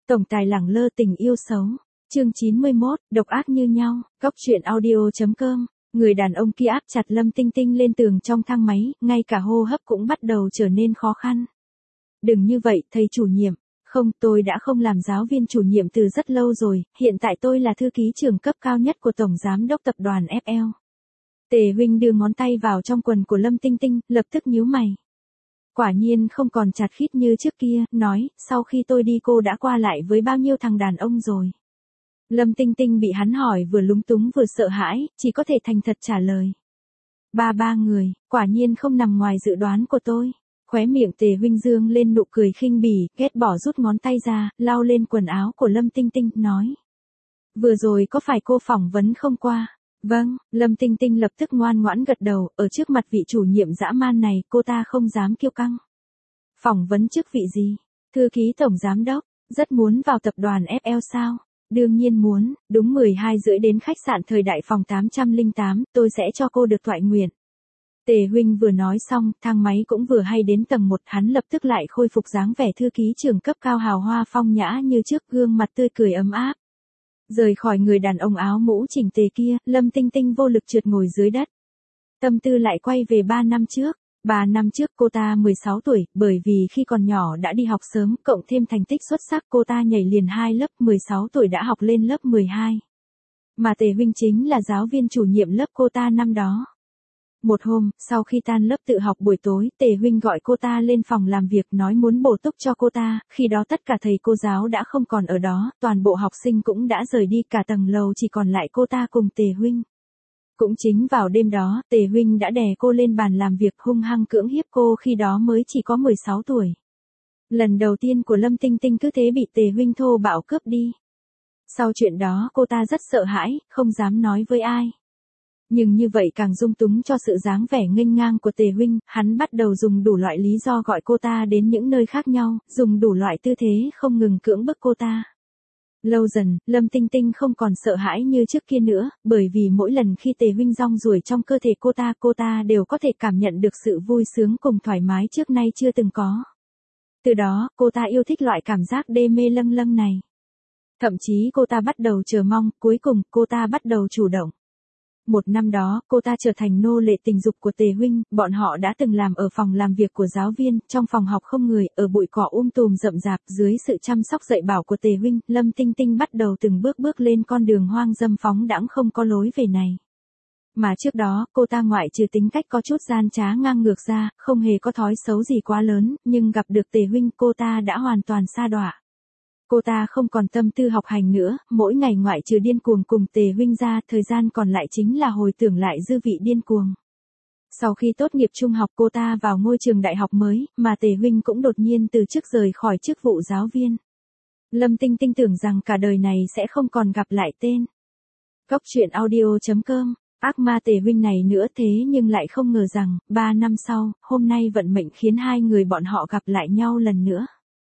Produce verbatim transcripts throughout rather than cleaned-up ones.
Tổng tài lẳng lơ tình yêu xấu. Chương chín mươi mốt, độc ác như nhau. Góc truyện audio chấm com. Người đàn ông kia áp chặt Lâm Tinh Tinh lên tường trong thang máy, ngay cả hô hấp cũng bắt đầu trở nên khó khăn. Đừng như vậy, thầy chủ nhiệm. Không, tôi đã không làm giáo viên chủ nhiệm từ rất lâu rồi, hiện tại tôi là thư ký trưởng cấp cao nhất của Tổng Giám đốc Tập đoàn ép lờ. Tề Huynh đưa ngón tay vào trong quần của Lâm Tinh Tinh, lập tức nhíu mày. Quả nhiên không còn chặt khít như trước kia, nói, sau khi tôi đi cô đã qua lại với bao nhiêu thằng đàn ông rồi. Lâm Tinh Tinh bị hắn hỏi vừa lúng túng vừa sợ hãi, chỉ có thể thành thật trả lời. Ba ba người, quả nhiên không nằm ngoài dự đoán của tôi. Khóe miệng Tề Huynh dương lên nụ cười khinh bỉ, ghét bỏ rút ngón tay ra, lau lên quần áo của Lâm Tinh Tinh, nói. Vừa rồi có phải cô phỏng vấn không qua? Vâng, Lâm Tinh Tinh lập tức ngoan ngoãn gật đầu, ở trước mặt vị chủ nhiệm dã man này, cô ta không dám kiêu căng. Phỏng vấn chức vị gì? Thư ký tổng giám đốc, rất muốn vào tập đoàn ép lờ sao? Đương nhiên muốn, đúng mười hai rưỡi đến khách sạn Thời Đại phòng tám trăm lẻ tám, tôi sẽ cho cô được thoại nguyện. Tề Huynh vừa nói xong, thang máy cũng vừa hay đến tầng một, hắn lập tức lại khôi phục dáng vẻ thư ký trưởng cấp cao hào hoa phong nhã như trước, gương mặt tươi cười ấm áp. Rời khỏi người đàn ông áo mũ chỉnh tề kia, Lâm Tinh Tinh vô lực trượt ngồi dưới đất. Tâm tư lại quay về ba năm trước. Ba năm trước cô ta mười sáu tuổi, bởi vì khi còn nhỏ đã đi học sớm, cộng thêm thành tích xuất sắc cô ta nhảy liền hai lớp, mười sáu tuổi đã học lên lớp mười hai. Mà Tề Huynh chính là giáo viên chủ nhiệm lớp cô ta năm đó. Một hôm, sau khi tan lớp tự học buổi tối, Tề Huynh gọi cô ta lên phòng làm việc nói muốn bổ túc cho cô ta, khi đó tất cả thầy cô giáo đã không còn ở đó, toàn bộ học sinh cũng đã rời đi, cả tầng lầu chỉ còn lại cô ta cùng Tề Huynh. Cũng chính vào đêm đó, Tề Huynh đã đè cô lên bàn làm việc hung hăng cưỡng hiếp cô, khi đó mới chỉ có mười sáu tuổi. Lần đầu tiên của Lâm Tinh Tinh cứ thế bị Tề Huynh thô bạo cướp đi. Sau chuyện đó cô ta rất sợ hãi, không dám nói với ai. Nhưng như vậy càng dung túng cho sự dáng vẻ nghênh ngang của Tề Huynh, hắn bắt đầu dùng đủ loại lý do gọi cô ta đến những nơi khác nhau, dùng đủ loại tư thế không ngừng cưỡng bức cô ta. Lâu dần, Lâm Tinh Tinh không còn sợ hãi như trước kia nữa, bởi vì mỗi lần khi Tề Huynh rong ruổi trong cơ thể cô ta, cô ta đều có thể cảm nhận được sự vui sướng cùng thoải mái trước nay chưa từng có. Từ đó, cô ta yêu thích loại cảm giác đê mê lâng lâng này. Thậm chí cô ta bắt đầu chờ mong, cuối cùng cô ta bắt đầu chủ động. Một năm đó, cô ta trở thành nô lệ tình dục của Tề Huynh, bọn họ đã từng làm ở phòng làm việc của giáo viên, trong phòng học không người, ở bụi cỏ um tùm rậm rạp, dưới sự chăm sóc dạy bảo của Tề Huynh, Lâm Tinh Tinh bắt đầu từng bước bước lên con đường hoang dâm phóng đãng không có lối về này. Mà trước đó, cô ta ngoại trừ tính cách có chút gian trá ngang ngược ra, không hề có thói xấu gì quá lớn, nhưng gặp được Tề Huynh cô ta đã hoàn toàn sa đọa. Cô ta không còn tâm tư học hành nữa, mỗi ngày ngoại trừ điên cuồng cùng Tề Huynh ra, thời gian còn lại chính là hồi tưởng lại dư vị điên cuồng. Sau khi tốt nghiệp trung học cô ta vào ngôi trường đại học mới, mà Tề Huynh cũng đột nhiên từ chức rời khỏi chức vụ giáo viên. Lâm Tinh Tinh tưởng rằng cả đời này sẽ không còn gặp lại tên. Góc truyện audio chấm com, ác ma Tề Huynh này nữa, thế nhưng lại không ngờ rằng, ba năm sau, hôm nay vận mệnh khiến hai người bọn họ gặp lại nhau lần nữa.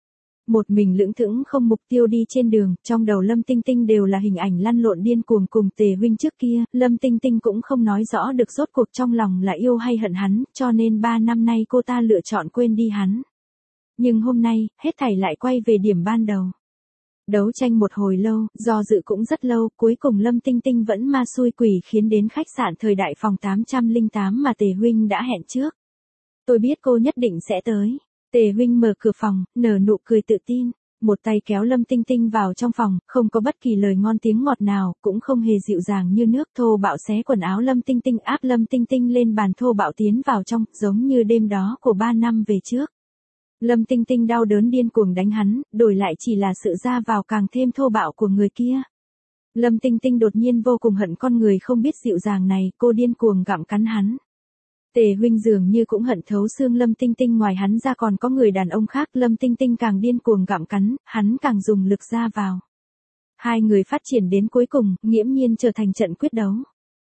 Một mình lững thững không mục tiêu đi trên đường, trong đầu Lâm Tinh Tinh đều là hình ảnh lăn lộn điên cuồng cùng Tề Huynh trước kia, Lâm Tinh Tinh cũng không nói rõ được rốt cuộc trong lòng là yêu hay hận hắn, cho nên ba năm nay cô ta lựa chọn quên đi hắn. Nhưng hôm nay, hết thảy lại quay về điểm ban đầu. Đấu tranh một hồi lâu, do dự cũng rất lâu, cuối cùng Lâm Tinh Tinh vẫn ma xui quỷ khiến đến khách sạn Thời Đại phòng tám trăm lẻ tám mà Tề Huynh đã hẹn trước. Tôi biết cô nhất định sẽ tới. Tề Huynh mở cửa phòng, nở nụ cười tự tin, một tay kéo Lâm Tinh Tinh vào trong phòng, không có bất kỳ lời ngon tiếng ngọt nào, cũng không hề dịu dàng như nước, thô bạo xé quần áo Lâm Tinh Tinh, áp Lâm Tinh Tinh lên bàn, thô bạo tiến vào trong, giống như đêm đó của ba năm về trước. Lâm Tinh Tinh đau đớn điên cuồng đánh hắn, đổi lại chỉ là sự ra vào càng thêm thô bạo của người kia. Lâm Tinh Tinh đột nhiên vô cùng hận con người không biết dịu dàng này, cô điên cuồng gặm cắn hắn. Tề Huynh dường như cũng hận thấu xương Lâm Tinh Tinh, ngoài hắn ra còn có người đàn ông khác, Lâm Tinh Tinh càng điên cuồng gặm cắn, hắn càng dùng lực ra vào. Hai người phát triển đến cuối cùng, nghiễm nhiên trở thành trận quyết đấu.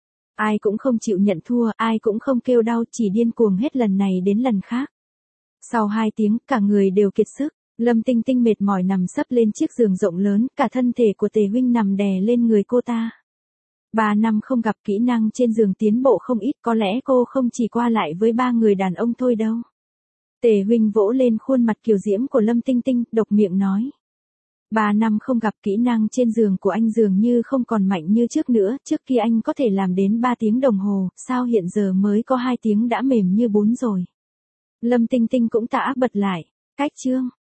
Ai cũng không chịu nhận thua, ai cũng không kêu đau, chỉ điên cuồng hết lần này đến lần khác. Sau hai tiếng, cả người đều kiệt sức, Lâm Tinh Tinh mệt mỏi nằm sấp lên chiếc giường rộng lớn, cả thân thể của Tề Huynh nằm đè lên người cô ta. Ba năm không gặp, kỹ năng trên giường tiến bộ không ít, có lẽ cô không chỉ qua lại với ba người đàn ông thôi đâu. Tề Huynh vỗ lên khuôn mặt kiều diễm của Lâm Tinh Tinh, độc miệng nói. Ba năm không gặp, kỹ năng trên giường của anh dường như không còn mạnh như trước nữa, trước kia anh có thể làm đến ba tiếng đồng hồ, sao hiện giờ mới có hai tiếng đã mềm như bún rồi. Lâm Tinh Tinh cũng tả bật lại. Cách chương.